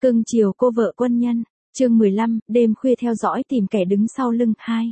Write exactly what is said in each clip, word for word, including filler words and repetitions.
Cưng chiều cô vợ quân nhân. Chương mười lăm, đêm khuya theo dõi tìm kẻ đứng sau lưng. hai.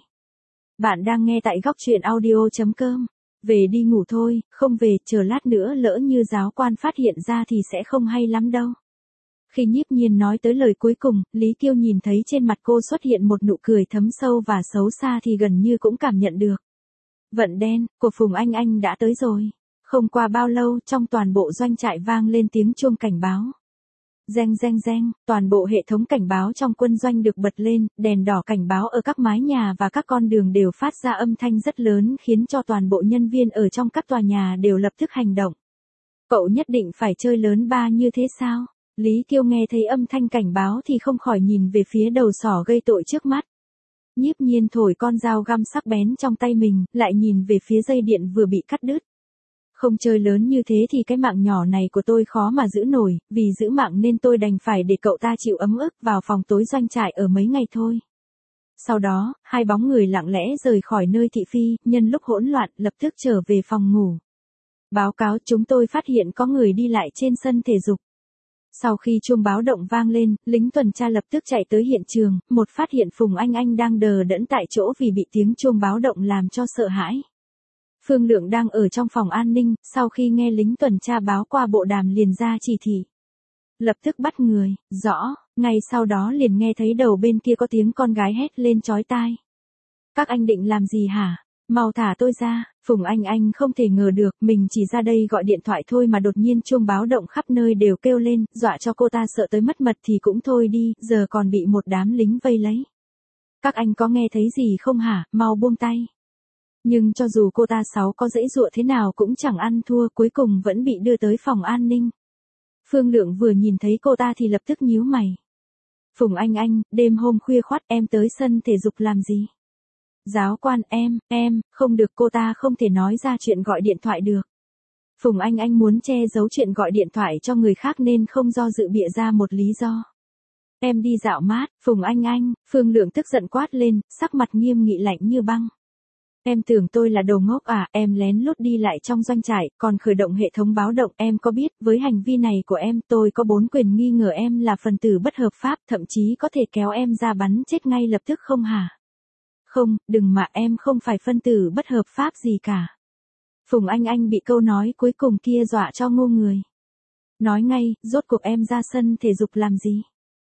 Bạn đang nghe tại góc truyện audio chấm com. Về đi ngủ thôi, không về, chờ lát nữa lỡ như giáo quan phát hiện ra thì sẽ không hay lắm đâu. Khi Nhiếp Nhiên nói tới lời cuối cùng, Lý Kiêu nhìn thấy trên mặt cô xuất hiện một nụ cười thấm sâu và xấu xa thì gần như cũng cảm nhận được. Vận đen của Phùng Anh Anh đã tới rồi. Không qua bao lâu, trong toàn bộ doanh trại vang lên tiếng chuông cảnh báo. Reng reng reng, toàn bộ hệ thống cảnh báo trong quân doanh được bật lên, đèn đỏ cảnh báo ở các mái nhà và các con đường đều phát ra âm thanh rất lớn khiến cho toàn bộ nhân viên ở trong các tòa nhà đều lập tức hành động. Cậu nhất định phải chơi lớn ba như thế sao? Lý Kiêu nghe thấy âm thanh cảnh báo thì không khỏi nhìn về phía đầu sỏ gây tội trước mắt. Nhiếp Nhiên thổi con dao găm sắc bén trong tay mình, lại nhìn về phía dây điện vừa bị cắt đứt. Không chơi lớn như thế thì cái mạng nhỏ này của tôi khó mà giữ nổi, vì giữ mạng nên tôi đành phải để cậu ta chịu ấm ức vào phòng tối doanh trại ở mấy ngày thôi. Sau đó, hai bóng người lặng lẽ rời khỏi nơi thị phi, nhân lúc hỗn loạn lập tức trở về phòng ngủ. Báo cáo, chúng tôi phát hiện có người đi lại trên sân thể dục. Sau khi chuông báo động vang lên, lính tuần tra lập tức chạy tới hiện trường, một phát hiện Phùng Anh Anh đang đờ đẫn tại chỗ vì bị tiếng chuông báo động làm cho sợ hãi. Phương Lượng đang ở trong phòng an ninh, sau khi nghe lính tuần tra báo qua bộ đàm liền ra chỉ thị. Lập tức bắt người, rõ, ngay sau đó liền nghe thấy đầu bên kia có tiếng con gái hét lên chói tai. Các anh định làm gì hả? Mau thả tôi ra. Phùng Anh Anh không thể ngờ được, mình chỉ ra đây gọi điện thoại thôi mà đột nhiên chuông báo động khắp nơi đều kêu lên, dọa cho cô ta sợ tới mất mật thì cũng thôi đi, giờ còn bị một đám lính vây lấy. Các anh có nghe thấy gì không hả? Mau buông tay. Nhưng cho dù cô ta sáu có dãy dụa thế nào cũng chẳng ăn thua, cuối cùng vẫn bị đưa tới phòng an ninh. Phương Lượng vừa nhìn thấy cô ta thì lập tức nhíu mày. Phùng Anh Anh, đêm hôm khuya khoắt em tới sân thể dục làm gì? Giáo quan, em, em, không được, cô ta không thể nói ra chuyện gọi điện thoại được. Phùng Anh Anh muốn che giấu chuyện gọi điện thoại cho người khác nên không do dự bịa ra một lý do. Em đi dạo mát. Phùng Anh Anh, Phương Lượng tức giận quát lên, sắc mặt nghiêm nghị lạnh như băng. Em tưởng tôi là đồ ngốc à? Em lén lút đi lại trong doanh trại, còn khởi động hệ thống báo động. Em có biết, với hành vi này của em, tôi có bốn quyền nghi ngờ em là phần tử bất hợp pháp, thậm chí có thể kéo em ra bắn chết ngay lập tức không hả? Không, đừng mà, em không phải phân tử bất hợp pháp gì cả. Phùng Anh Anh bị câu nói cuối cùng kia dọa cho ngô người. Nói ngay, rốt cuộc em ra sân thể dục làm gì?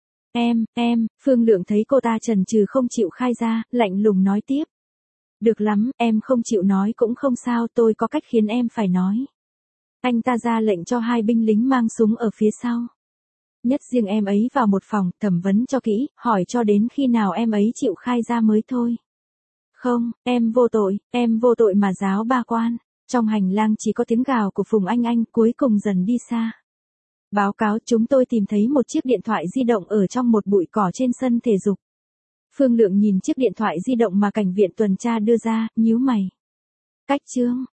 Em, em, Phương Lượng thấy cô ta chần chừ không chịu khai ra, lạnh lùng nói tiếp. Được lắm, em không chịu nói cũng không sao, tôi có cách khiến em phải nói. Anh ta ra lệnh cho hai binh lính mang súng ở phía sau. Nhất riêng em ấy vào một phòng, thẩm vấn cho kỹ, hỏi cho đến khi nào em ấy chịu khai ra mới thôi. Không, em vô tội, em vô tội mà giáo ba quan. Trong hành lang chỉ có tiếng gào của Phùng Anh Anh cuối cùng dần đi xa. Báo cáo, chúng tôi tìm thấy một chiếc điện thoại di động ở trong một bụi cỏ trên sân thể dục. Phương Lượng nhìn chiếc điện thoại di động mà cảnh viện tuần tra đưa ra, nhíu mày. Cách chương,